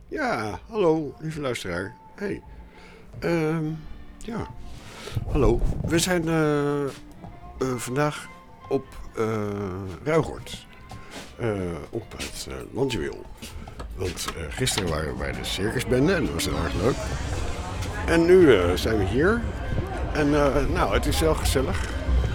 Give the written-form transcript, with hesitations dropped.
Ja, hallo, lieve luisteraar. Hey, ja, hallo. We zijn vandaag op Ruigoord, op het Landjuweel. Want gisteren waren we bij de circusbende en dat was heel erg leuk. En nu zijn we hier. En nou, het is wel gezellig.